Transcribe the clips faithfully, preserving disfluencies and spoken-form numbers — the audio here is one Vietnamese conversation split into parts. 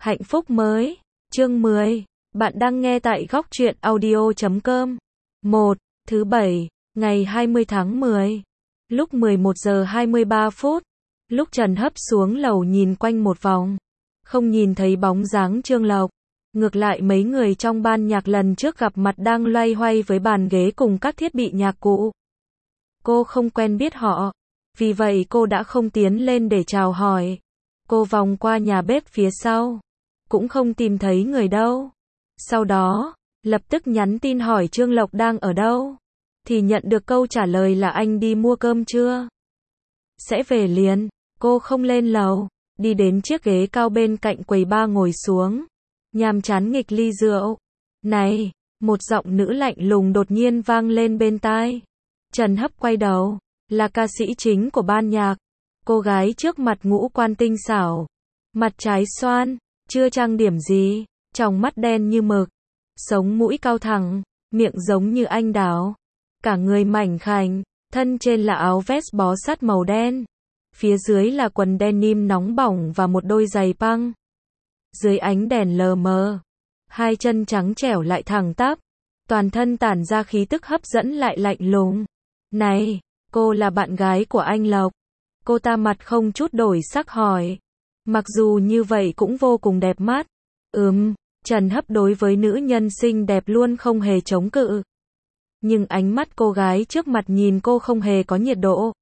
Hạnh phúc mới. Chương mười. Bạn đang nghe tại góc truyện audio chấm com. một. Thứ bảy, ngày hai mươi tháng mười. Lúc mười một giờ hai mươi ba phút. Lúc Trần Hấp xuống lầu nhìn quanh một vòng. Không nhìn thấy bóng dáng Trương Lộc. Ngược lại mấy người trong ban nhạc lần trước gặp mặt đang loay hoay với bàn ghế cùng các thiết bị nhạc cụ. Cô không quen biết họ. Vì vậy cô đã không tiến lên để chào hỏi. Cô vòng qua nhà bếp phía sau. Cũng không tìm thấy người đâu. Sau đó, lập tức nhắn tin hỏi Trương Lộc đang ở đâu. Thì nhận được câu trả lời là anh đi mua cơm trưa. Sẽ về liền. Cô không lên lầu. Đi đến chiếc ghế cao bên cạnh quầy bar ngồi xuống. Nhàm chán nghịch ly rượu. Này, một giọng nữ lạnh lùng đột nhiên vang lên bên tai. Trần Hấp quay đầu. Là ca sĩ chính của ban nhạc. Cô gái trước mặt ngũ quan tinh xảo. Mặt trái xoan. Chưa trang điểm gì. Tròng mắt đen như mực. Sống mũi cao thẳng. Miệng giống như anh đào. Cả người mảnh khảnh. Thân trên là áo vest bó sát màu đen. Phía dưới là quần denim nóng bỏng và một đôi giày băng. Dưới ánh đèn lờ mờ. Hai chân trắng trẻo lại thẳng tắp. Toàn thân tản ra khí tức hấp dẫn lại lạnh lùng. Này, cô là bạn gái của anh Lộc. Cô ta mặt không chút đổi sắc hỏi. Mặc dù như vậy cũng vô cùng đẹp mắt. Ừm, Trần Hấp đối với nữ nhân xinh đẹp luôn không hề chống cự. Nhưng ánh mắt cô gái trước mặt nhìn cô không hề có nhiệt độ.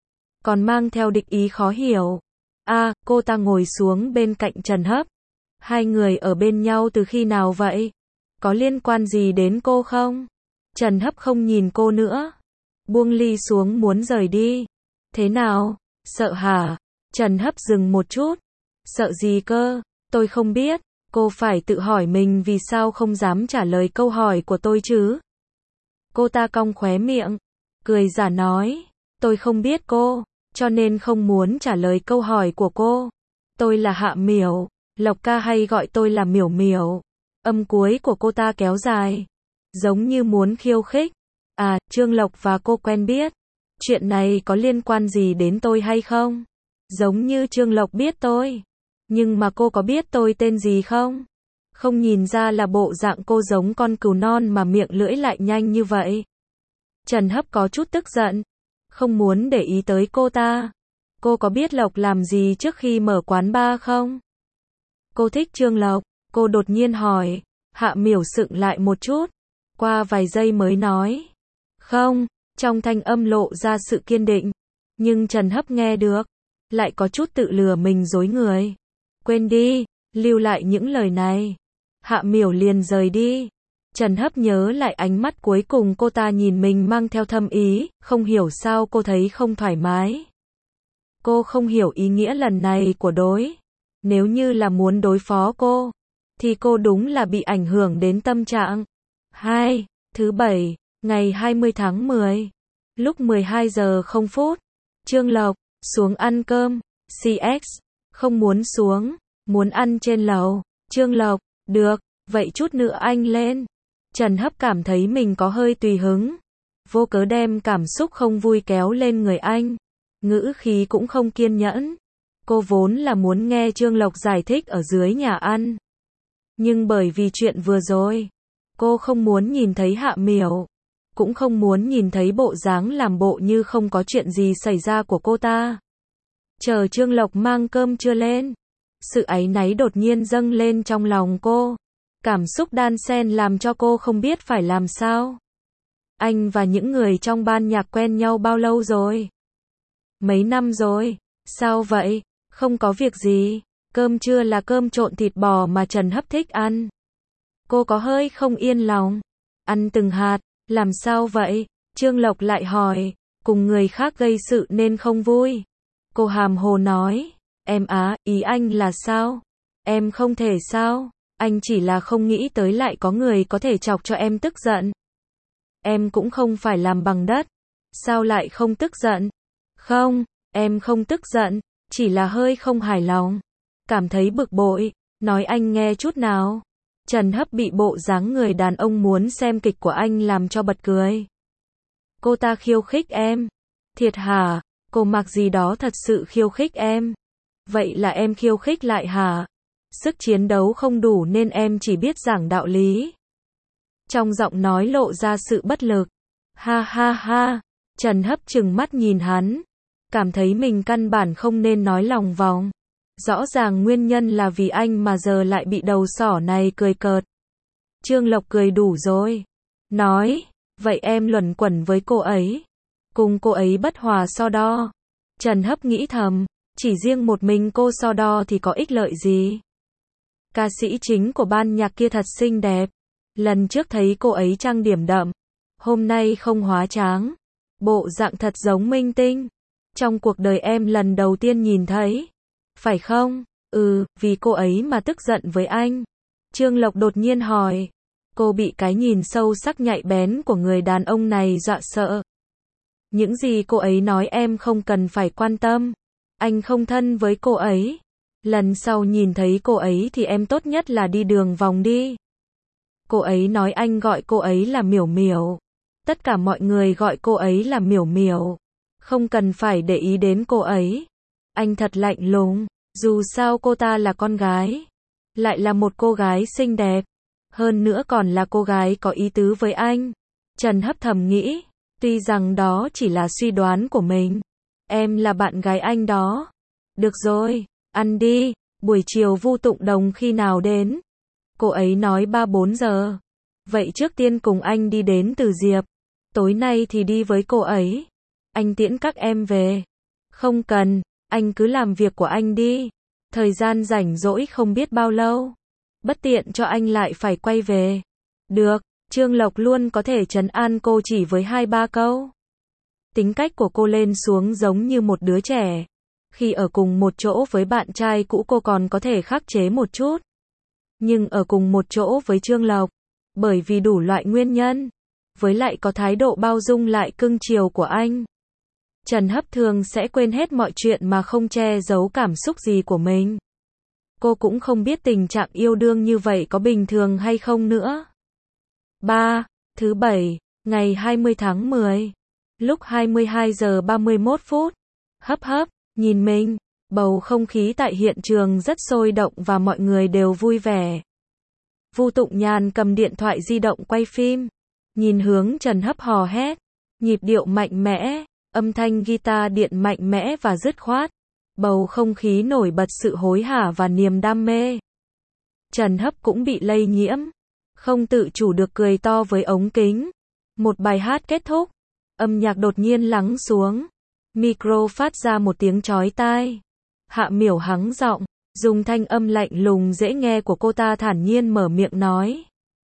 Còn mang theo địch ý khó hiểu. À, cô ta ngồi xuống bên cạnh Trần Hấp. Hai người ở bên nhau từ khi nào vậy? Có liên quan gì đến cô không? Trần Hấp không nhìn cô nữa. Buông ly xuống muốn rời đi. Thế nào? Sợ hả? Trần Hấp dừng một chút. Sợ gì cơ? Tôi không biết. Cô phải tự hỏi mình vì sao không dám trả lời câu hỏi của tôi chứ. Cô ta cong khóe miệng. Cười giả nói. Tôi không biết cô. Cho nên không muốn trả lời câu hỏi của cô. Tôi là Hạ Miểu. Lộc ca hay gọi tôi là Miểu Miểu. Âm cuối của cô ta kéo dài. Giống như muốn khiêu khích. À, Trương Lộc và cô quen biết. Chuyện này có liên quan gì đến tôi hay không? Giống như Trương Lộc biết tôi. Nhưng mà cô có biết tôi tên gì không? Không nhìn ra là bộ dạng cô giống con cừu non mà miệng lưỡi lại nhanh như vậy. Trần Hấp có chút tức giận. Không muốn để ý tới cô ta. Cô có biết Lộc làm gì trước khi mở quán bar không? Cô thích Trương Lộc. Cô đột nhiên hỏi. Hạ Miểu sững lại một chút. Qua vài giây mới nói. Không, trong thanh âm lộ ra sự kiên định. Nhưng Trần Hấp nghe được. Lại có chút tự lừa mình dối người. Quên đi, lưu lại những lời này. Hạ Miểu liền rời đi. Trần Hấp nhớ lại ánh mắt cuối cùng cô ta nhìn mình mang theo thâm ý, không hiểu sao cô thấy không thoải mái. Cô không hiểu ý nghĩa lần này của đối. Nếu như là muốn đối phó cô, thì cô đúng là bị ảnh hưởng đến tâm trạng. hai. Thứ bảy, ngày hai mươi tháng mười. Lúc mười hai giờ không phút. Trương Lộc, xuống ăn cơm. xê ích, không muốn xuống, muốn ăn trên lầu. Trương Lộc, được, vậy chút nữa anh lên. Trần Hấp cảm thấy mình có hơi tùy hứng. Vô cớ đem cảm xúc không vui kéo lên người anh. Ngữ khí cũng không kiên nhẫn. Cô vốn là muốn nghe Trương Lộc giải thích ở dưới nhà ăn. Nhưng bởi vì chuyện vừa rồi, cô không muốn nhìn thấy Hạ Miểu. Cũng không muốn nhìn thấy bộ dáng làm bộ như không có chuyện gì xảy ra của cô ta. Chờ Trương Lộc mang cơm trưa lên. Sự áy náy đột nhiên dâng lên trong lòng cô. Cảm xúc đan xen làm cho cô không biết phải làm sao. Anh và những người trong ban nhạc quen nhau bao lâu rồi? Mấy năm rồi. Sao vậy? Không có việc gì. Cơm trưa là cơm trộn thịt bò mà Trần Hấp thích ăn. Cô có hơi không yên lòng. Ăn từng hạt. Làm sao vậy? Trương Lộc lại hỏi. Cùng người khác gây sự nên không vui. Cô hàm hồ nói. Em á, ý anh là sao? Em không thể sao? Anh chỉ là không nghĩ tới lại có người có thể chọc cho em tức giận. Em cũng không phải làm bằng đất. Sao lại không tức giận? Không, em không tức giận. Chỉ là hơi không hài lòng. Cảm thấy bực bội. Nói anh nghe chút nào. Trần Hấp bị bộ dáng người đàn ông muốn xem kịch của anh làm cho bật cười. Cô ta khiêu khích em. Thiệt hả? Cô mặc gì đó thật sự khiêu khích em. Vậy là em khiêu khích lại hả? sức chiến đấu không đủ nên em chỉ biết giảng đạo lý. Trong giọng nói lộ ra sự bất lực. Ha ha ha, Trần Hấp trừng mắt nhìn hắn, cảm thấy mình căn bản không nên nói lòng vòng. Rõ ràng nguyên nhân là vì anh mà giờ lại bị đầu sỏ này cười cợt. Trương Lộc cười đủ rồi. Nói, vậy em luẩn quẩn với cô ấy. Cùng cô ấy bất hòa so đo. Trần Hấp nghĩ thầm, chỉ riêng một mình cô so đo thì có ích lợi gì. Ca sĩ chính của ban nhạc kia thật xinh đẹp. Lần trước thấy cô ấy trang điểm đậm. Hôm nay không hóa tráng. Bộ dạng thật giống minh tinh. Trong cuộc đời em lần đầu tiên nhìn thấy. Phải không? Ừ, vì cô ấy mà tức giận với anh. Trương Lộc đột nhiên hỏi. Cô bị cái nhìn sâu sắc nhạy bén của người đàn ông này dọa sợ. Những gì cô ấy nói em không cần phải quan tâm. Anh không thân với cô ấy. Lần sau nhìn thấy cô ấy thì em tốt nhất là đi đường vòng đi. Cô ấy nói anh gọi cô ấy là Miểu Miểu. Tất cả mọi người gọi cô ấy là Miểu Miểu. Không cần phải để ý đến cô ấy. Anh thật lạnh lùng. Dù sao cô ta là con gái. Lại là một cô gái xinh đẹp. Hơn nữa còn là cô gái có ý tứ với anh. Trần Hấp thầm nghĩ. Tuy rằng đó chỉ là suy đoán của mình. Em là bạn gái anh đó. Được rồi, ăn đi. Buổi chiều Vu Tụng Đồng khi nào đến? Cô ấy nói ba bốn giờ. Vậy trước tiên cùng anh đi đến Từ Diệp. Tối nay thì đi với cô ấy. Anh tiễn các em về. Không cần, anh cứ làm việc của anh đi. Thời gian rảnh rỗi không biết bao lâu. Bất tiện cho anh lại phải quay về. Được, Trương Lộc luôn có thể trấn an cô chỉ với hai ba câu. Tính cách của cô lên xuống giống như một đứa trẻ. Khi ở cùng một chỗ với bạn trai cũ cô còn có thể khắc chế một chút. Nhưng ở cùng một chỗ với Trương Lộc, bởi vì đủ loại nguyên nhân, với lại có thái độ bao dung lại cưng chiều của anh, Trần Hấp thường sẽ quên hết mọi chuyện mà không che giấu cảm xúc gì của mình. Cô cũng không biết tình trạng yêu đương như vậy có bình thường hay không nữa. ba. Thứ bảy, ngày hai mươi tháng mười. Lúc hai mươi hai giờ ba mươi mốt phút. Hấp hấp, nhìn mình. Bầu không khí tại hiện trường rất sôi động và mọi người đều vui vẻ. Vu Tụng Nhàn cầm điện thoại di động quay phim. Nhìn hướng Trần Hấp hò hét. Nhịp điệu mạnh mẽ, âm thanh guitar điện mạnh mẽ và dứt khoát. Bầu không khí nổi bật sự hối hả và niềm đam mê. Trần Hấp cũng bị lây nhiễm. Không tự chủ được cười to với ống kính. Một bài hát kết thúc. Âm nhạc đột nhiên lắng xuống. Micro phát ra một tiếng chói tai. Hạ Miểu hắng giọng, dùng thanh âm lạnh lùng dễ nghe của cô ta thản nhiên mở miệng nói.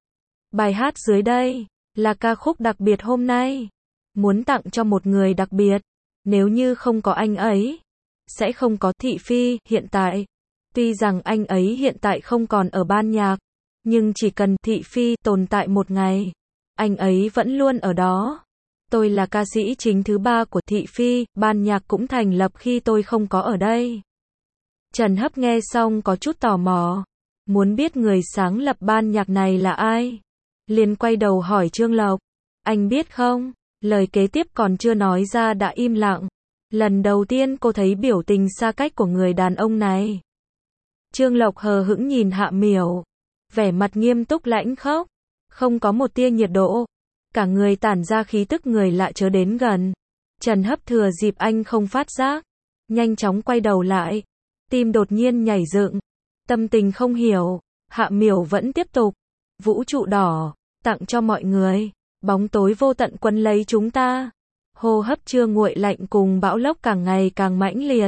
Bài hát dưới đây là ca khúc đặc biệt hôm nay. Muốn tặng cho một người đặc biệt. Nếu như không có anh ấy, sẽ không có Thị Phi hiện tại. Tuy rằng anh ấy hiện tại không còn ở ban nhạc, nhưng chỉ cần Thị Phi tồn tại một ngày, anh ấy vẫn luôn ở đó. Tôi là ca sĩ chính thứ ba của Thị Phi, ban nhạc cũng thành lập khi tôi không có ở đây. Trần Hấp nghe xong có chút tò mò, muốn biết người sáng lập ban nhạc này là ai. Liền quay đầu hỏi Trương Lộc, anh biết không? Lời kế tiếp còn chưa nói ra đã im lặng. Lần đầu tiên cô thấy biểu tình xa cách của người đàn ông này. Trương Lộc hờ hững nhìn Hạ Miểu, vẻ mặt nghiêm túc lãnh khốc, không có một tia nhiệt độ, cả người tản ra khí tức người lạ chớ đến gần. Trần Hấp thừa dịp anh không phát giác, nhanh chóng quay đầu lại, tim đột nhiên nhảy dựng, tâm tình không hiểu. Hạ Miểu vẫn tiếp tục, vũ trụ đỏ, tặng cho mọi người, bóng tối vô tận quấn lấy chúng ta. Hô hấp chưa nguội lạnh cùng bão lốc càng ngày càng mãnh liệt.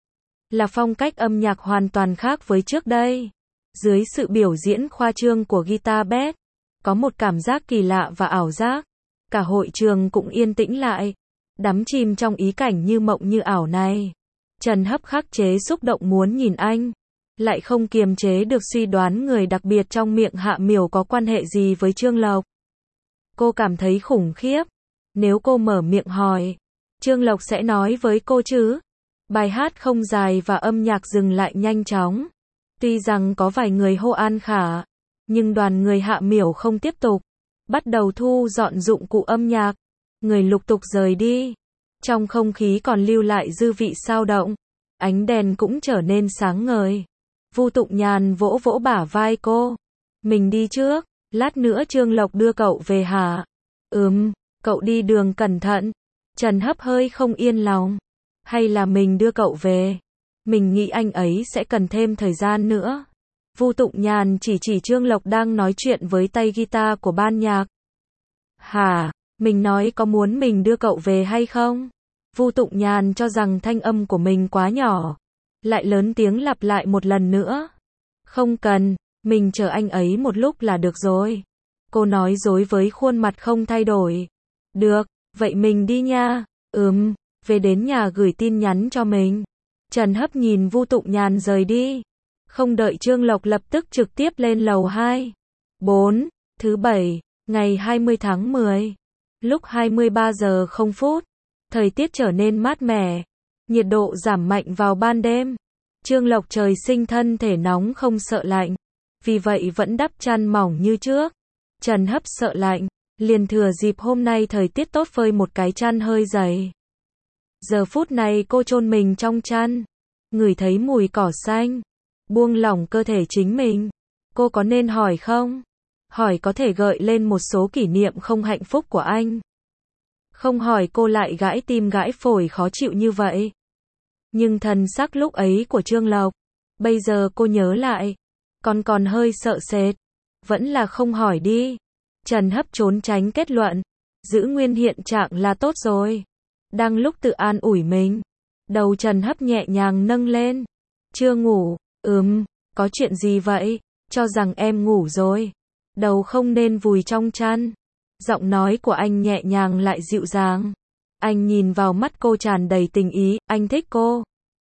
Là phong cách âm nhạc hoàn toàn khác với trước đây. Dưới sự biểu diễn khoa trương của guitar bass, có một cảm giác kỳ lạ và ảo giác. Cả hội trường cũng yên tĩnh lại, đắm chìm trong ý cảnh như mộng như ảo này. Trần Hấp khắc chế xúc động muốn nhìn anh, lại không kiềm chế được suy đoán người đặc biệt trong miệng Hạ Miểu có quan hệ gì với Trương Lộc. Cô cảm thấy khủng khiếp. Nếu cô mở miệng hỏi, Trương Lộc sẽ nói với cô chứ. Bài hát không dài và âm nhạc dừng lại nhanh chóng. Tuy rằng có vài người hô an khả, nhưng đoàn người Hạ Miểu không tiếp tục. Bắt đầu thu dọn dụng cụ âm nhạc. Người lục tục rời đi. Trong không khí còn lưu lại dư vị sao động. Ánh đèn cũng trở nên sáng ngời. Vu Tụng Nhàn vỗ vỗ bả vai cô. Mình đi trước, lát nữa Trương Lộc đưa cậu về hả? Ừm, cậu đi đường cẩn thận. Trần Hấp hơi không yên lòng. Hay là mình đưa cậu về? Mình nghĩ anh ấy sẽ cần thêm thời gian nữa. Vu Tụng Nhàn chỉ chỉ Trương Lộc đang nói chuyện với tay guitar của ban nhạc. Hả? Mình nói có muốn mình đưa cậu về hay không? Vu Tụng Nhàn cho rằng thanh âm của mình quá nhỏ. Lại lớn tiếng lặp lại một lần nữa. Không cần, mình chờ anh ấy một lúc là được rồi. Cô nói dối với khuôn mặt không thay đổi. Được, vậy mình đi nha. Ừm, về đến nhà gửi tin nhắn cho mình. Trần Hấp nhìn Vu Tụng Nhàn rời đi. Không đợi Trương Lộc lập tức trực tiếp lên lầu hai. bốn. Thứ bảy, ngày hai mươi tháng mười. Lúc hai mươi ba giờ không phút. Thời tiết trở nên mát mẻ. Nhiệt độ giảm mạnh vào ban đêm. Trương Lộc trời sinh thân thể nóng không sợ lạnh. Vì vậy vẫn đắp chăn mỏng như trước. Trần Hấp sợ lạnh. Liền thừa dịp hôm nay thời tiết tốt phơi một cái chăn hơi dày. Giờ phút này cô chôn mình trong chăn. Ngửi thấy mùi cỏ xanh. Buông lỏng cơ thể chính mình. Cô có nên hỏi không? Hỏi có thể gợi lên một số kỷ niệm không hạnh phúc của anh. Không hỏi cô lại gãi tim gãi phổi khó chịu như vậy. Nhưng thần sắc lúc ấy của Trương Lộc. Bây giờ cô nhớ lại. Còn còn hơi sợ sệt. Vẫn là không hỏi đi. Trần Hấp trốn tránh kết luận. Giữ nguyên hiện trạng là tốt rồi. Đang lúc tự an ủi mình. Đầu Trần Hấp nhẹ nhàng nâng lên. Chưa ngủ. Ừm, có chuyện gì vậy? Cho rằng em ngủ rồi. Đầu không nên vùi trong chăn. Giọng nói của anh nhẹ nhàng lại dịu dàng. Anh nhìn vào mắt cô tràn đầy tình ý, anh thích cô.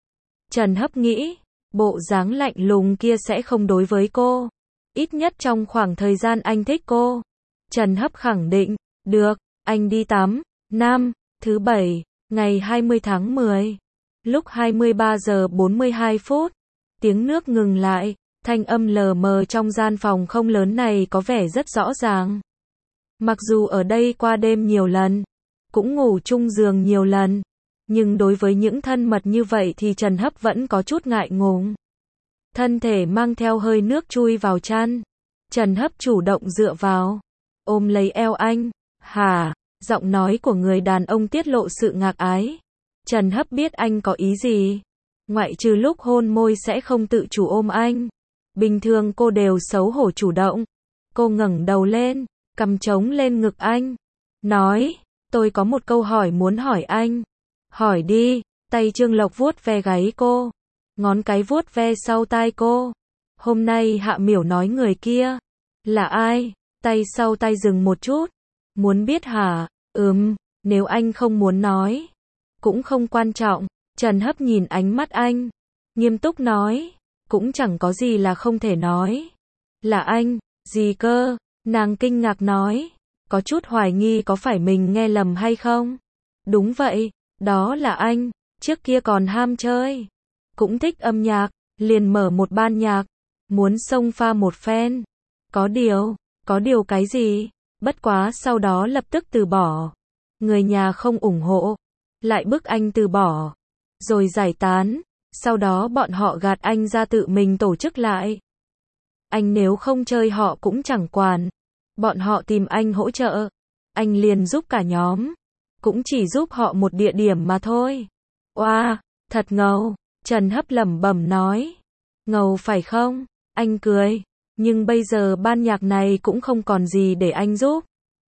Trần Hấp nghĩ, bộ dáng lạnh lùng kia sẽ không đối với cô. Ít nhất trong khoảng thời gian anh thích cô. Trần Hấp khẳng định, được, anh đi tắm. Nam, thứ bảy, ngày hai mươi tháng mười. Lúc hai mươi ba giờ bốn mươi hai phút. Tiếng nước ngừng lại, thanh âm lờ mờ trong gian phòng không lớn này có vẻ rất rõ ràng. Mặc dù ở đây qua đêm nhiều lần, cũng ngủ chung giường nhiều lần, nhưng đối với những thân mật như vậy thì Trần Hấp vẫn có chút ngại ngùng. Thân thể mang theo hơi nước chui vào chăn. Trần Hấp chủ động dựa vào, ôm lấy eo anh. Hả? Giọng nói của người đàn ông tiết lộ sự ngạc ái. Trần Hấp biết anh có ý gì. Ngoại trừ lúc hôn môi sẽ không tự chủ ôm anh. Bình thường cô đều xấu hổ chủ động. Cô ngẩng đầu lên, cằm trống lên ngực anh. Nói, tôi có một câu hỏi muốn hỏi anh. Hỏi đi. Tay Trương Lộc vuốt ve gáy cô. Ngón cái vuốt ve sau tai cô. Hôm nay Hạ Miểu nói người kia. Là ai? Tay sau tai dừng một chút. Muốn biết hả? Ừm, nếu anh không muốn nói. Cũng không quan trọng. Trần Hấp nhìn ánh mắt anh. Nghiêm túc nói. Cũng chẳng có gì là không thể nói. Là anh, gì cơ? Nàng kinh ngạc nói. Có chút hoài nghi có phải mình nghe lầm hay không? Đúng vậy, đó là anh. Trước kia còn ham chơi. Cũng thích âm nhạc, liền mở một ban nhạc. Muốn xông pha một phen. Có điều, có điều cái gì? Bất quá sau đó lập tức từ bỏ. Người nhà không ủng hộ. Lại bức anh từ bỏ. Rồi giải tán. Sau đó bọn họ gạt anh ra tự mình tổ chức lại. Anh nếu không chơi họ cũng chẳng quản. Bọn họ tìm anh hỗ trợ. Anh liền giúp cả nhóm. Cũng chỉ giúp họ một địa điểm mà thôi. Oa, wow, thật ngầu. Trần Hấp lẩm bẩm nói. Ngầu phải không? Anh cười. Nhưng bây giờ ban nhạc này cũng không còn gì để anh giúp.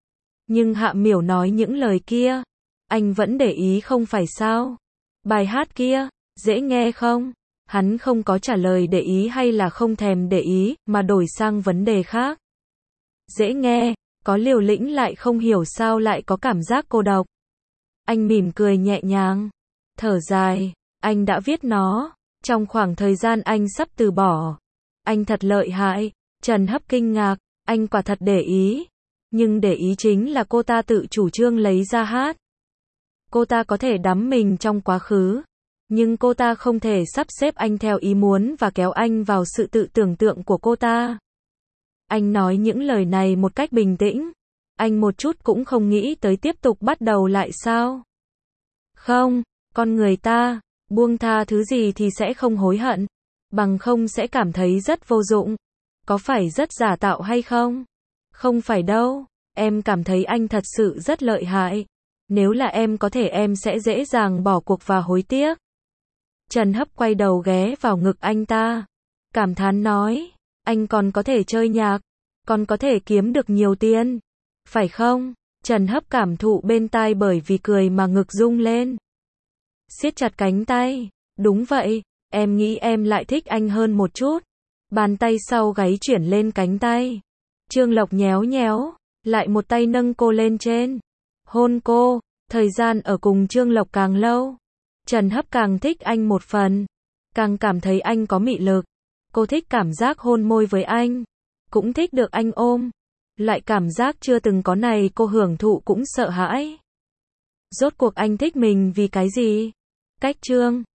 Nhưng Hạ Miểu nói những lời kia. Anh vẫn để ý không phải sao? Bài hát kia, dễ nghe không? Hắn không có trả lời để ý hay là không thèm để ý, mà đổi sang vấn đề khác. Dễ nghe, có liều lĩnh lại không hiểu sao lại có cảm giác cô độc. Anh mỉm cười nhẹ nhàng. Thở dài, anh đã viết nó. Trong khoảng thời gian anh sắp từ bỏ. Anh thật lợi hại. Trần Hấp kinh ngạc, anh quả thật để ý. Nhưng để ý chính là cô ta tự chủ trương lấy ra hát. Cô ta có thể đắm mình trong quá khứ. Nhưng cô ta không thể sắp xếp anh theo ý muốn và kéo anh vào sự tự tưởng tượng của cô ta. Anh nói những lời này một cách bình tĩnh. Anh một chút cũng không nghĩ tới tiếp tục bắt đầu lại sao? Không, con người ta, buông tha thứ gì thì sẽ không hối hận. bằng không sẽ cảm thấy rất vô dụng. Có phải rất giả tạo hay không? Không phải đâu, em cảm thấy anh thật sự rất lợi hại. Nếu là em có thể em sẽ dễ dàng bỏ cuộc và hối tiếc. Trần Hấp quay đầu ghé vào ngực anh ta, cảm thán nói, anh còn có thể chơi nhạc, còn có thể kiếm được nhiều tiền, phải không? Trần Hấp cảm thụ bên tai bởi vì cười mà ngực rung lên. Siết chặt cánh tay, đúng vậy, em nghĩ em lại thích anh hơn một chút. Bàn tay sau gáy chuyển lên cánh tay. Trương Lộc nhéo nhéo, lại một tay nâng cô lên trên. Hôn cô, thời gian ở cùng Trương Lộc càng lâu. Trần Hấp càng thích anh một phần, càng cảm thấy anh có mị lực. Cô thích cảm giác hôn môi với anh, cũng thích được anh ôm. Loại cảm giác chưa từng có này cô hưởng thụ cũng sợ hãi. Rốt cuộc anh thích mình vì cái gì? Cách Trương